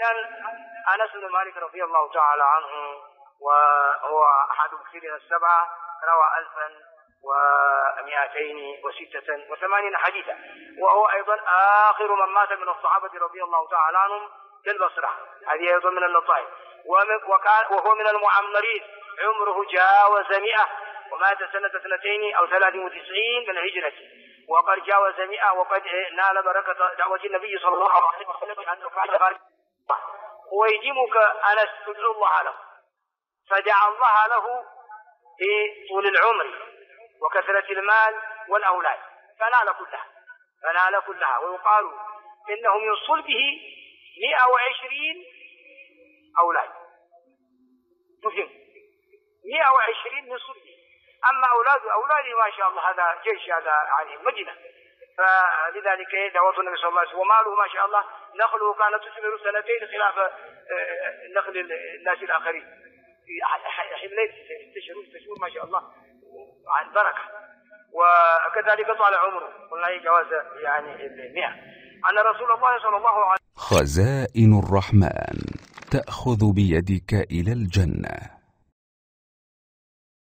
كان أنس بن مالك رضي الله تعالى عنه وهو أحد المكثرين السبعة، روى 1286 حديثا، وهو أيضا آخر من مات من الصحابة رضي الله تعالى عنهم بالبصرة. هذه أيضا من اللطائف. وهو من المعمرين، عمره جاوز 100 ومات سنة 92 أو 93 من الهجرة، وقد جاوز 100 وقد نال بركة دعوة النبي صلى الله عليه وسلم أنه كان غالبا. ويديمك أنس تدعو الله له، فدعا الله له بطول العمر وكثرة المال والأولاد، فنال كلها. ويقال إنه من صلبه 120 أولاد، تفهم، 120 من صلبه. أما أولاده ما شاء الله هذا جيش، هذا يعني مدينة. فلذلك دعوة النبي صلى الله عليه وسلم. وماله ما شاء الله نخله كانت تثمر 2 خلاف نخل الناس الآخرين، في حملين 6 شهور ما شاء الله عن بركة. وكذلك طال عمره، قلنا جواز يعني 100. أن رسول الله صلى الله عليه وسلم. خزائن الرحمن تأخذ بيدك إلى الجنة.